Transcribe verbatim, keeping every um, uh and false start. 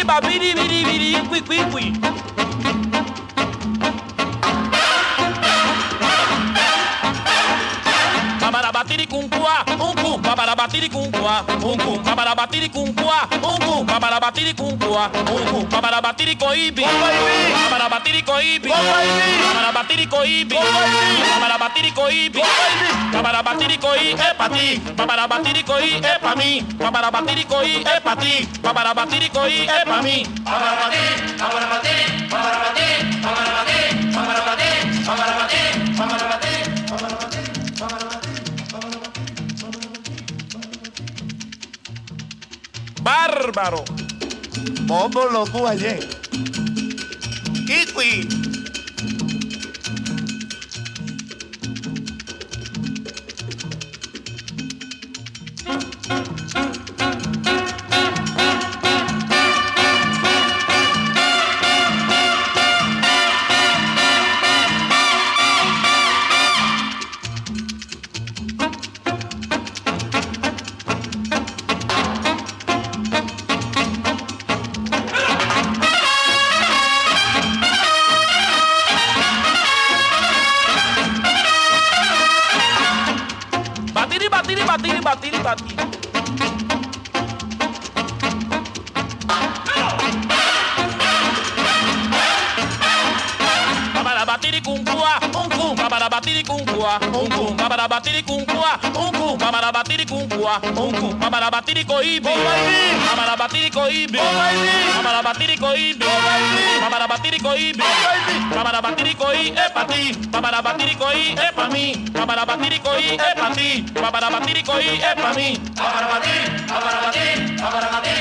babiri biri biri qui qui qui. Para batir y cuncua, un cum, para batir y cuncua, un cum, para batir y cuncua, un cum, para batir y cuncua, un cum, para batir y coibi, para batir y coibi, para batir y coibi, para batir y coibi, para batir y coí es pa ti, para batir y coí es pa mí, para batir y coí es pa ti, para batir y coí es pa mí. Para batir, para batir, para batir, para batir, para batir, para batir, para batir, para batir, para batir. Bárbaro. Póngalo tú ayer. Kiwi. Batiri, batiri, batiri, batiri, batiri. Para batir y cuncua, un cum, para batir y cuncua, un cum, para batir y cuncua, un cum, para batir y cuncua, un cum, para batir y coibi, para batir y coibi, para batir y coibi, para batir y coibi, para batir y coí es pa ti, para batir y coí es pa mí, para batir y coí es pa ti, para batir y coí es pa mí. Para batir, para batir, para batir.